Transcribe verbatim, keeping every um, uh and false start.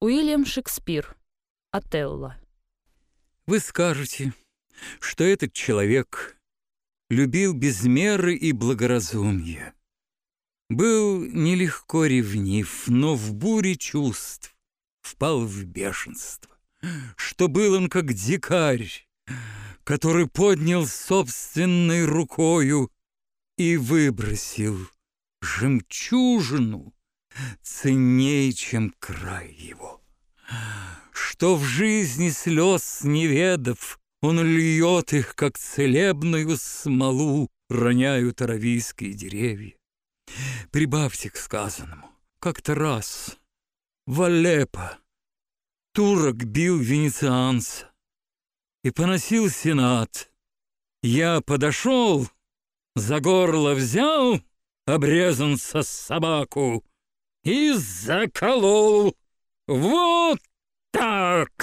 Уильям Шекспир. Отелло. Вы скажете, что этот человек любил без меры и благоразумия. Был нелегко ревнив, но в буре чувств впал в бешенство, что был он как дикарь, который поднял собственной рукою и выбросил жемчужину ценней, чем край его, что в жизни слез не ведав, он льет их, как целебную смолу роняют аравийские деревья. Прибавьте к сказанному, как-то раз в Алеппо турок бил венецианца и поносил сенат. Я подошел, за горло взял обрезанца собаку и заколол. Вот так!